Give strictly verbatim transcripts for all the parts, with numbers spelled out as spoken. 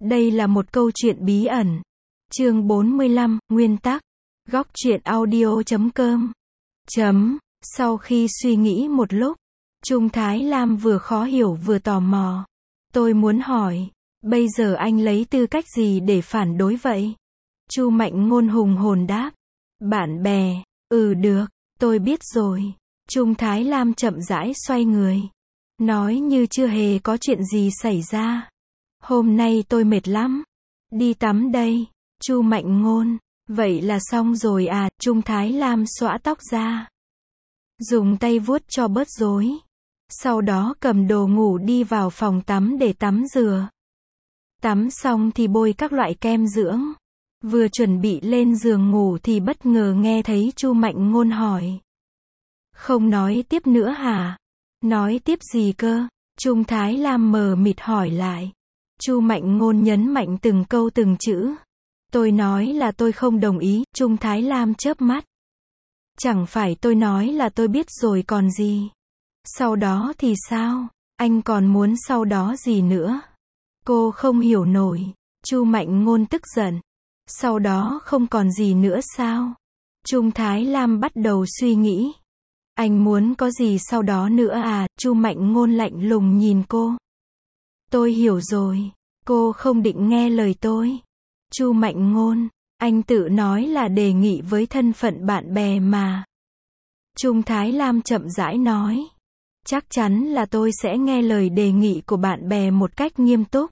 Đây là một câu chuyện bí ẩn. Chương bốn mươi lăm, Nguyên tắc. Góc truyện audio chấm com. Chấm. Sau khi suy nghĩ một lúc, Trung Thái Lam vừa khó hiểu vừa tò mò. Tôi muốn hỏi, bây giờ anh lấy tư cách gì để phản đối vậy? Chu Mạnh Ngôn hùng hồn đáp. Bạn bè. Ừ được, tôi biết rồi. Trung Thái Lam chậm rãi xoay người. Nói như chưa hề có chuyện gì xảy ra. Hôm nay tôi mệt lắm. Đi tắm đây. Chu Mạnh Ngôn. Vậy là xong rồi à? Trung Thái Lam xõa tóc ra. Dùng tay vuốt cho bớt rối. Sau đó cầm đồ ngủ đi vào phòng tắm để tắm rửa. Tắm xong thì bôi các loại kem dưỡng. Vừa chuẩn bị lên giường ngủ thì bất ngờ nghe thấy Chu Mạnh Ngôn hỏi. Không nói tiếp nữa hả? Nói tiếp gì cơ? Trung Thái Lam mờ mịt hỏi lại. Chu Mạnh Ngôn nhấn mạnh từng câu từng chữ. Tôi nói là tôi không đồng ý. Trung Thái Lam chớp mắt. Chẳng phải tôi nói là tôi biết rồi còn gì. Sau đó thì sao? Anh còn muốn sau đó gì nữa? Cô không hiểu nổi. Chu Mạnh Ngôn tức giận. Sau đó không còn gì nữa sao? Trung Thái Lam bắt đầu suy nghĩ. Anh muốn có gì sau đó nữa à? Chu Mạnh Ngôn lạnh lùng nhìn cô. Tôi hiểu rồi. Cô không định nghe lời tôi. Chu Mạnh Ngôn, anh tự nói là đề nghị với thân phận bạn bè mà. Trung Thái Lam chậm rãi nói. Chắc chắn là tôi sẽ nghe lời đề nghị của bạn bè một cách nghiêm túc.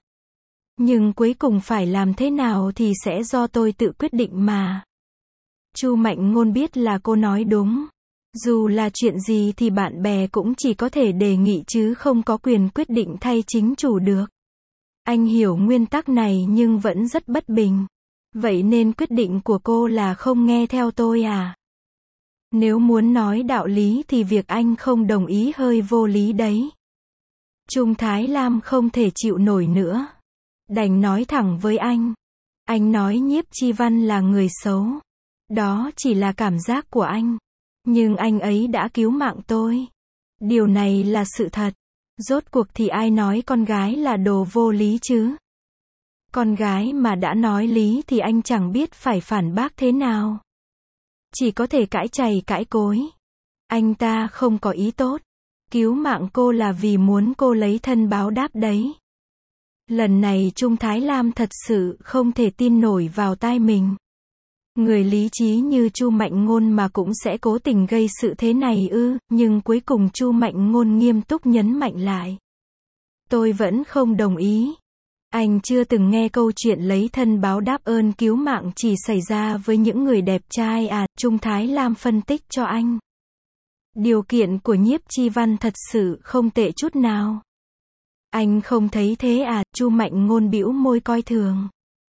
Nhưng cuối cùng phải làm thế nào thì sẽ do tôi tự quyết định mà. Chu Mạnh Ngôn biết là cô nói đúng. Dù là chuyện gì thì bạn bè cũng chỉ có thể đề nghị chứ không có quyền quyết định thay chính chủ được. Anh hiểu nguyên tắc này nhưng vẫn rất bất bình. Vậy nên quyết định của cô là không nghe theo tôi à? Nếu muốn nói đạo lý thì việc anh không đồng ý hơi vô lý đấy. Trung Thái Lam không thể chịu nổi nữa. Đành nói thẳng với anh. Anh nói Nhiếp Chi Văn là người xấu. Đó chỉ là cảm giác của anh. Nhưng anh ấy đã cứu mạng tôi. Điều này là sự thật. Rốt cuộc thì ai nói con gái là đồ vô lý chứ? Con gái mà đã nói lý thì anh chẳng biết phải phản bác thế nào. Chỉ có thể cãi chày cãi cối. Anh ta không có ý tốt. Cứu mạng cô là vì muốn cô lấy thân báo đáp đấy. Lần này Trung Thái Lam thật sự không thể tin nổi vào tai mình. Người lý trí như Chu Mạnh Ngôn mà cũng sẽ cố tình gây sự thế này ư? Nhưng cuối cùng Chu Mạnh Ngôn nghiêm túc nhấn mạnh lại. Tôi vẫn không đồng ý. Anh chưa từng nghe câu chuyện lấy thân báo đáp ơn cứu mạng chỉ xảy ra với những người đẹp trai à? Trung Thái Lam phân tích cho anh. Điều kiện của Nhiếp Chi Văn thật sự không tệ chút nào. Anh không thấy thế à? Chu Mạnh Ngôn bĩu môi coi thường.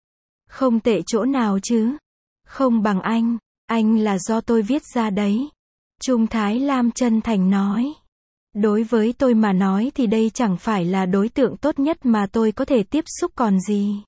Không tệ chỗ nào chứ? Không bằng anh. Anh là do tôi viết ra đấy. Trung Thái Lam chân thành nói. Đối với tôi mà nói thì đây chẳng phải là đối tượng tốt nhất mà tôi có thể tiếp xúc còn gì.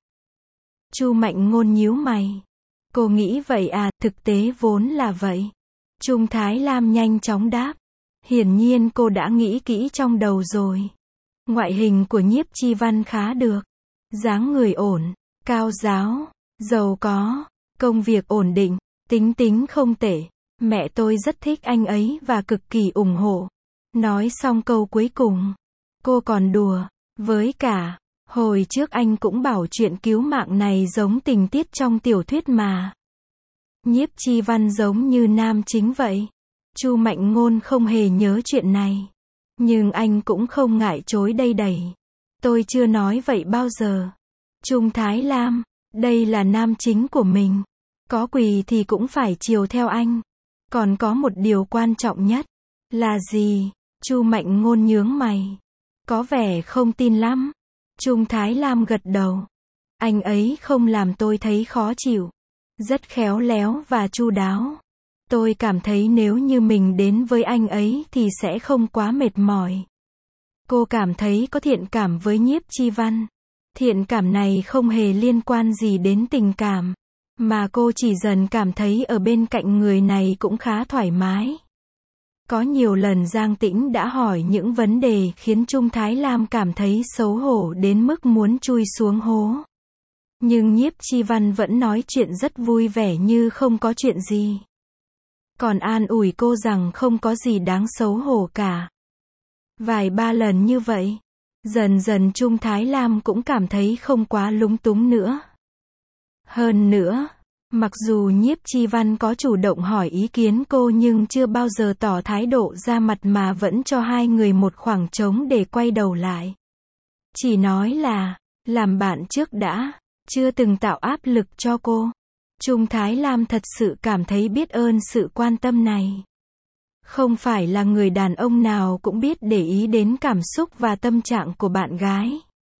Chu Mạnh Ngôn nhíu mày. Cô nghĩ vậy à? Thực tế vốn là vậy. Trung Thái Lam nhanh chóng đáp. Hiển nhiên cô đã nghĩ kỹ trong đầu rồi. Ngoại hình của Nhiếp Chi Văn khá được. Dáng người ổn, cao ráo, giàu có, công việc ổn định, tính tính không tệ. Mẹ tôi rất thích anh ấy và cực kỳ ủng hộ. Nói xong câu cuối cùng, cô còn đùa. Với cả, hồi trước anh cũng bảo chuyện cứu mạng này giống tình tiết trong tiểu thuyết mà. Nhiếp Chi Văn giống như nam chính vậy. Chu Mạnh Ngôn không hề nhớ chuyện này. Nhưng anh cũng không ngại chối đây đẩy. Tôi chưa nói vậy bao giờ. Trung Thái Lam, đây là nam chính của mình. Có quỳ thì cũng phải chiều theo anh. Còn có một điều quan trọng nhất. Là gì? Chu Mạnh Ngôn nhướng mày. Có vẻ không tin lắm. Trung Thái Lam gật đầu. Anh ấy không làm tôi thấy khó chịu. Rất khéo léo và chu đáo. Tôi cảm thấy nếu như mình đến với anh ấy thì sẽ không quá mệt mỏi. Cô cảm thấy có thiện cảm với Nhiếp Chi Văn. Thiện cảm này không hề liên quan gì đến tình cảm. Mà cô chỉ dần cảm thấy ở bên cạnh người này cũng khá thoải mái. Có nhiều lần Giang Tĩnh đã hỏi những vấn đề khiến Trung Thái Lam cảm thấy xấu hổ đến mức muốn chui xuống hố. Nhưng Nhiếp Chi Văn vẫn nói chuyện rất vui vẻ như không có chuyện gì. Còn an ủi cô rằng không có gì đáng xấu hổ cả. Vài ba lần như vậy, dần dần Trung Thái Lam cũng cảm thấy không quá lúng túng nữa. Hơn nữa, mặc dù Nhiếp Chi Văn có chủ động hỏi ý kiến cô nhưng chưa bao giờ tỏ thái độ ra mặt mà vẫn cho hai người một khoảng trống để quay đầu lại. Chỉ nói là, làm bạn trước đã, chưa từng tạo áp lực cho cô. Trung Thái Lam thật sự cảm thấy biết ơn sự quan tâm này. Không phải là người đàn ông nào cũng biết để ý đến cảm xúc và tâm trạng của bạn gái.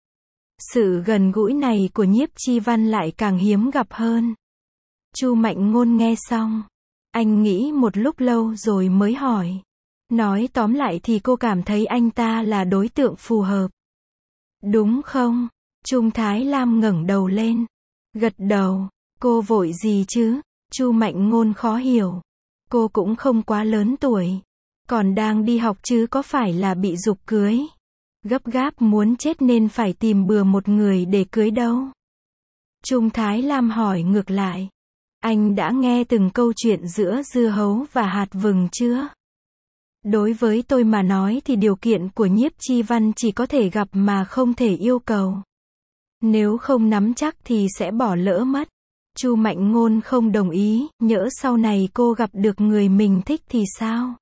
Sự gần gũi này của Nhiếp Chi Văn lại càng hiếm gặp hơn. Chu Mạnh Ngôn nghe xong, anh nghĩ một lúc lâu rồi mới hỏi. Nói tóm lại thì cô cảm thấy anh ta là đối tượng phù hợp. Đúng không? Trung Thái Lam ngẩng đầu lên, gật đầu. Cô vội gì chứ? Chu Mạnh Ngôn khó hiểu. Cô cũng không quá lớn tuổi, còn đang đi học chứ có phải là bị giục cưới. Gấp gáp muốn chết nên phải tìm bừa một người để cưới đâu. Trung Thái Lam hỏi ngược lại. Anh đã nghe từng câu chuyện giữa dưa hấu và hạt vừng chưa? Đối với tôi mà nói thì điều kiện của Nhiếp Chi Văn chỉ có thể gặp mà không thể yêu cầu. Nếu không nắm chắc thì sẽ bỏ lỡ mất. Chu Mạnh Ngôn không đồng ý, nhỡ sau này cô gặp được người mình thích thì sao?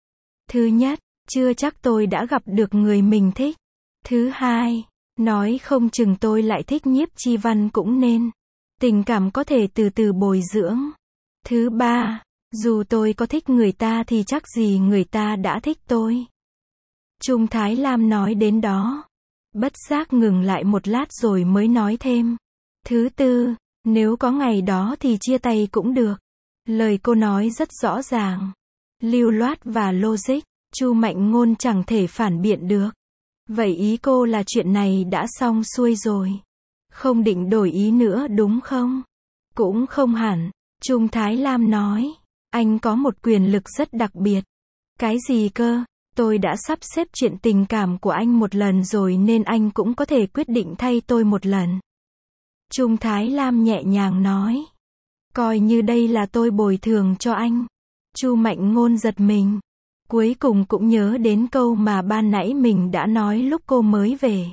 Thứ nhất, chưa chắc tôi đã gặp được người mình thích. Thứ hai, nói không chừng tôi lại thích Nhiếp Chi Văn cũng nên. Tình cảm có thể từ từ bồi dưỡng. Thứ ba, dù tôi có thích người ta thì chắc gì người ta đã thích tôi. Trung Thái Lam nói đến đó, bất giác ngừng lại một lát rồi mới nói thêm. Thứ tư, nếu có ngày đó thì chia tay cũng được. Lời cô nói rất rõ ràng, lưu loát và logic. Chu Mạnh Ngôn chẳng thể phản biện được. Vậy ý cô là chuyện này đã xong xuôi rồi. Không định đổi ý nữa đúng không? Cũng không hẳn. Trung Thái Lam nói. Anh có một quyền lực rất đặc biệt. Cái gì cơ? Tôi đã sắp xếp chuyện tình cảm của anh một lần rồi nên anh cũng có thể quyết định thay tôi một lần. Trung Thái Lam nhẹ nhàng nói. Coi như đây là tôi bồi thường cho anh. Chu Mạnh Ngôn giật mình. Cuối cùng cũng nhớ đến câu mà ban nãy mình đã nói lúc cô mới về.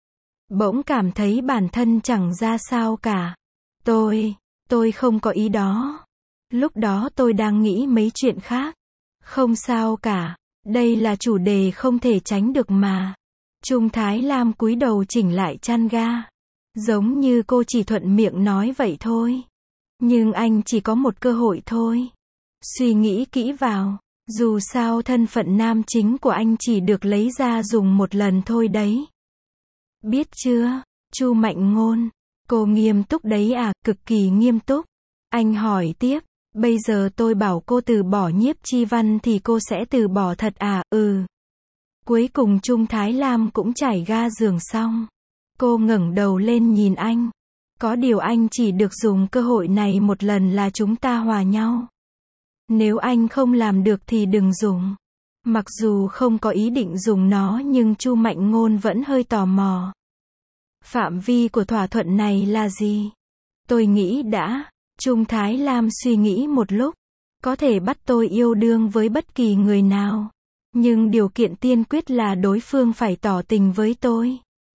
Bỗng cảm thấy bản thân chẳng ra sao cả. Tôi, tôi không có ý đó. Lúc đó tôi đang nghĩ mấy chuyện khác. Không sao cả. Đây là chủ đề không thể tránh được mà. Trung Thái Lam cúi đầu chỉnh lại chăn ga. Giống như cô chỉ thuận miệng nói vậy thôi. Nhưng anh chỉ có một cơ hội thôi. Suy nghĩ kỹ vào. Dù sao thân phận nam chính của anh chỉ được lấy ra dùng một lần thôi đấy. Biết chưa? Chu Mạnh Ngôn. Cô nghiêm túc đấy à? Cực kỳ nghiêm túc. Anh hỏi tiếp. Bây giờ tôi bảo cô từ bỏ Nhiếp Chi Văn thì cô sẽ từ bỏ thật à? Ừ. Cuối cùng Trung Thái Lam cũng trải ga giường xong. Cô ngẩng đầu lên nhìn anh. Có điều anh chỉ được dùng cơ hội này một lần là chúng ta hòa nhau. Nếu anh không làm được thì đừng dùng. Mặc dù không có ý định dùng nó nhưng Chu Mạnh Ngôn vẫn hơi tò mò. Phạm vi của thỏa thuận này là gì? Tôi nghĩ đã. Trung Thái Lam suy nghĩ một lúc. Có thể bắt tôi yêu đương với bất kỳ người nào. Nhưng điều kiện tiên quyết là đối phương phải tỏ tình với tôi.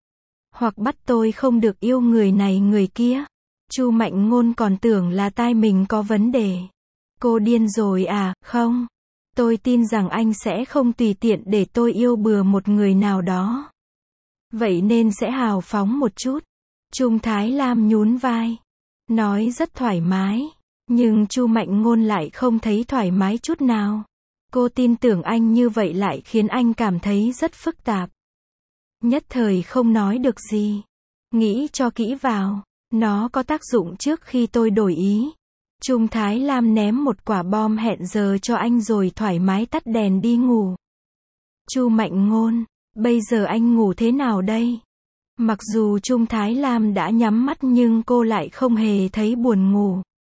Hoặc bắt tôi không được yêu người này người kia. Chu Mạnh Ngôn còn tưởng là tai mình có vấn đề. Cô điên rồi à? Không. Tôi tin rằng anh sẽ không tùy tiện để tôi yêu bừa một người nào đó. Vậy nên sẽ hào phóng một chút. Trung Thái Lam nhún vai. Nói rất thoải mái. Nhưng Chu Mạnh Ngôn lại không thấy thoải mái chút nào. Cô tin tưởng anh như vậy lại khiến anh cảm thấy rất phức tạp. Nhất thời không nói được gì. Nghĩ cho kỹ vào. Nó có tác dụng trước khi tôi đổi ý. Trung Thái Lam ném một quả bom hẹn giờ cho anh rồi thoải mái tắt đèn đi ngủ. Chu Mạnh Ngôn, bây giờ anh ngủ thế nào đây? Mặc dù Trung Thái Lam đã nhắm mắt nhưng cô lại không hề thấy buồn ngủ.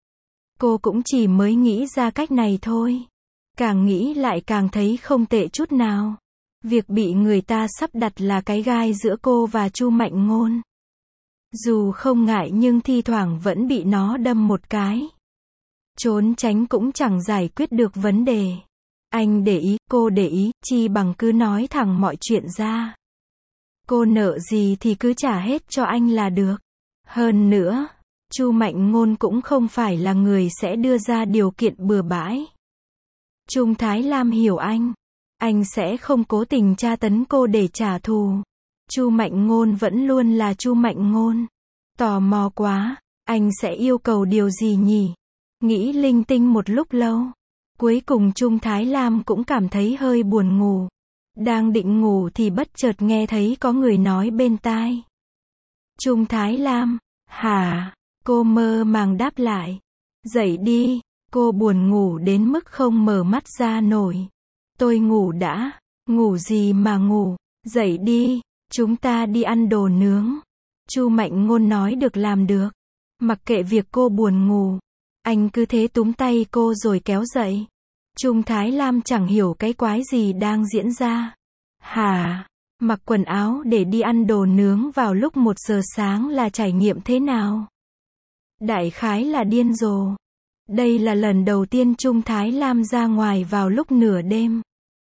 Cô cũng chỉ mới nghĩ ra cách này thôi. Càng nghĩ lại càng thấy không tệ chút nào. Việc bị người ta sắp đặt là cái gai giữa cô và Chu Mạnh Ngôn. Dù không ngại nhưng thi thoảng vẫn bị nó đâm một cái. Trốn tránh cũng chẳng giải quyết được vấn đề. Anh để ý, cô để ý, chi bằng cứ nói thẳng mọi chuyện ra. Cô nợ gì thì cứ trả hết cho anh là được. Hơn nữa, Chu Mạnh Ngôn cũng không phải là người sẽ đưa ra điều kiện bừa bãi. Trung Thái Lam hiểu anh. Anh sẽ không cố tình tra tấn cô để trả thù. Chu Mạnh Ngôn vẫn luôn là Chu Mạnh Ngôn. Tò mò quá, anh sẽ yêu cầu điều gì nhỉ? Nghĩ linh tinh một lúc lâu. Cuối cùng Trung Thái Lam cũng cảm thấy hơi buồn ngủ. Đang định ngủ thì bất chợt nghe thấy có người nói bên tai. Trung Thái Lam, hả? Cô mơ màng đáp lại. Dậy đi, cô buồn ngủ đến mức không mở mắt ra nổi. Tôi ngủ đã, ngủ gì mà ngủ, dậy đi, chúng ta đi ăn đồ nướng. Chu Mạnh Ngôn nói được làm được. Mặc kệ việc cô buồn ngủ, anh cứ thế túm tay cô rồi kéo dậy. Trung Thái Lam chẳng hiểu cái quái gì đang diễn ra. Hả? Mặc quần áo để đi ăn đồ nướng vào lúc một giờ sáng là trải nghiệm thế nào? Đại khái là điên rồ. Đây là lần đầu tiên Trung Thái Lam ra ngoài vào lúc nửa đêm.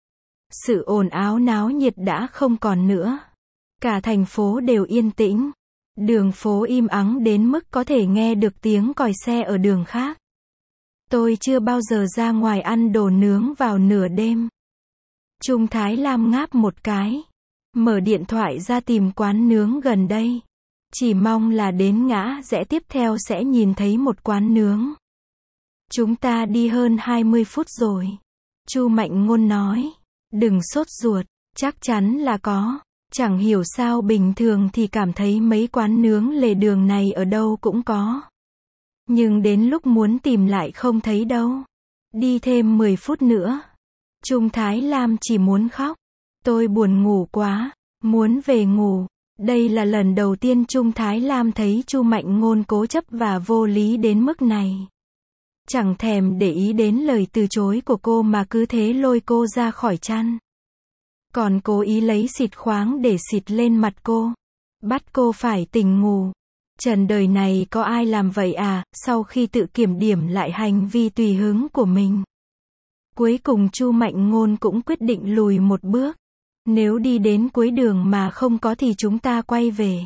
Sự ồn ào náo nhiệt đã không còn nữa. Cả thành phố đều yên tĩnh. Đường phố im ắng đến mức có thể nghe được tiếng còi xe ở đường khác. Tôi chưa bao giờ ra ngoài ăn đồ nướng vào nửa đêm. Trung Thái Lam ngáp một cái. Mở điện thoại ra tìm quán nướng gần đây. Chỉ mong là đến ngã rẽ tiếp theo sẽ nhìn thấy một quán nướng. Chúng ta đi hơn hai mươi phút rồi. Chu Mạnh Ngôn nói. Đừng sốt ruột, chắc chắn là có. Chẳng hiểu sao bình thường thì cảm thấy mấy quán nướng lề đường này ở đâu cũng có. Nhưng đến lúc muốn tìm lại không thấy đâu. Đi thêm mười phút nữa. Trung Thái Lam chỉ muốn khóc. Tôi buồn ngủ quá, muốn về ngủ. Đây là lần đầu tiên Trung Thái Lam thấy Chu Mạnh Ngôn cố chấp và vô lý đến mức này. Chẳng thèm để ý đến lời từ chối của cô mà cứ thế lôi cô ra khỏi chăn. Còn cố ý lấy xịt khoáng để xịt lên mặt cô. Bắt cô phải tỉnh ngủ. Trần đời này có ai làm vậy à, sau khi tự kiểm điểm lại hành vi tùy hứng của mình. Cuối cùng Chu Mạnh Ngôn cũng quyết định lùi một bước. Nếu đi đến cuối đường mà không có thì chúng ta quay về.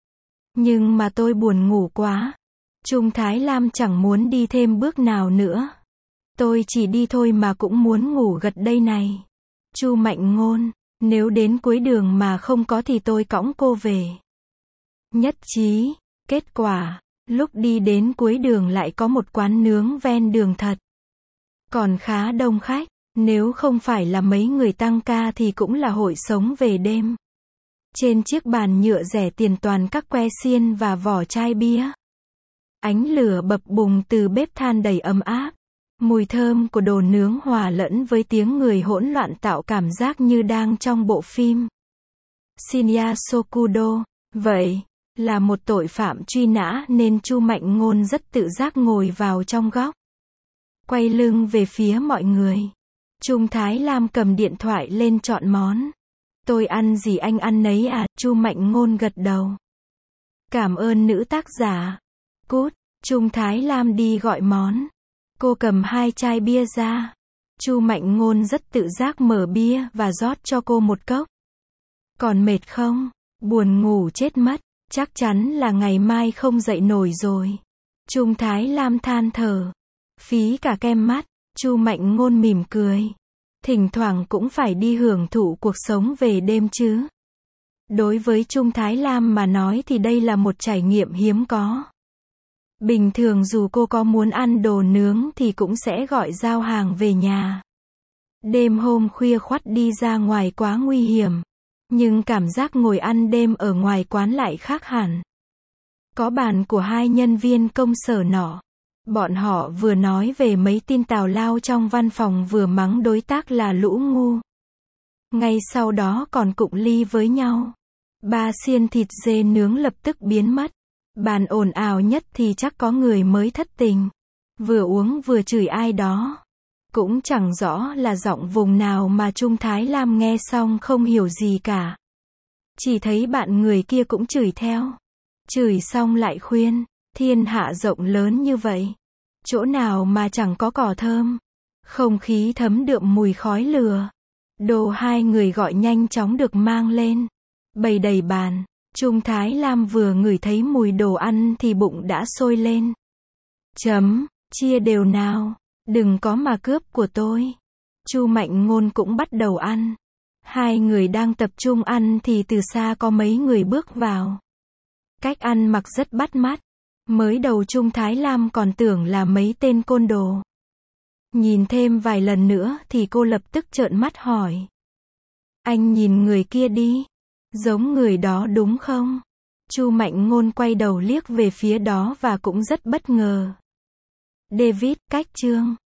Nhưng mà tôi buồn ngủ quá. Trung Thái Lam chẳng muốn đi thêm bước nào nữa. Tôi chỉ đi thôi mà cũng muốn ngủ gật đây này. Chu Mạnh Ngôn, nếu đến cuối đường mà không có thì tôi cõng cô về. Nhất trí. Kết quả, lúc đi đến cuối đường lại có một quán nướng ven đường thật. Còn khá đông khách, nếu không phải là mấy người tăng ca thì cũng là hội sống về đêm. Trên chiếc bàn nhựa rẻ tiền toàn các que xiên và vỏ chai bia. Ánh lửa bập bùng từ bếp than đầy ấm áp. Mùi thơm của đồ nướng hòa lẫn với tiếng người hỗn loạn tạo cảm giác như đang trong bộ phim Shinya Sokudo. Vậy, là một tội phạm truy nã nên Chu Mạnh Ngôn rất tự giác ngồi vào trong góc. Quay lưng về phía mọi người. Trung Thái Lam cầm điện thoại lên chọn món. Tôi ăn gì anh ăn nấy à, Chu Mạnh Ngôn gật đầu. Cảm ơn nữ tác giả. Cút, Trung Thái Lam đi gọi món. Cô cầm hai chai bia ra. Chu Mạnh Ngôn rất tự giác mở bia và rót cho cô một cốc. Còn mệt không? Buồn ngủ chết mất. Chắc chắn là ngày mai không dậy nổi rồi. Trung Thái Lam than thở. Phí cả kem mắt. Chu Mạnh Ngôn mỉm cười. Thỉnh thoảng cũng phải đi hưởng thụ cuộc sống về đêm chứ. Đối với Trung Thái Lam mà nói thì đây là một trải nghiệm hiếm có. Bình thường dù cô có muốn ăn đồ nướng thì cũng sẽ gọi giao hàng về nhà. Đêm hôm khuya khoắt đi ra ngoài quá nguy hiểm. Nhưng cảm giác ngồi ăn đêm ở ngoài quán lại khác hẳn. Có bàn của hai nhân viên công sở nọ. Bọn họ vừa nói về mấy tin tào lao trong văn phòng vừa mắng đối tác là lũ ngu. Ngay sau đó còn cụng ly với nhau. Ba xiên thịt dê nướng lập tức biến mất. Bàn ồn ào nhất thì chắc có người mới thất tình. Vừa uống vừa chửi ai đó. Cũng chẳng rõ là giọng vùng nào mà Trung Thái Lam nghe xong không hiểu gì cả. Chỉ thấy bạn người kia cũng chửi theo. Chửi xong lại khuyên, thiên hạ rộng lớn như vậy, chỗ nào mà chẳng có cỏ thơm. Không khí thấm đượm mùi khói lửa. Đồ hai người gọi nhanh chóng được mang lên. Bày đầy bàn. Trung Thái Lam vừa ngửi thấy mùi đồ ăn thì bụng đã sôi lên. Chấm, chia đều nào, đừng có mà cướp của tôi. Chu Mạnh Ngôn cũng bắt đầu ăn. Hai người đang tập trung ăn thì từ xa có mấy người bước vào. Cách ăn mặc rất bắt mắt. Mới đầu Trung Thái Lam còn tưởng là mấy tên côn đồ. Nhìn thêm vài lần nữa thì cô lập tức trợn mắt hỏi. Anh nhìn người kia đi. Giống người đó đúng không? Chu Mạnh Ngôn quay đầu liếc về phía đó và cũng rất bất ngờ. David, cách chương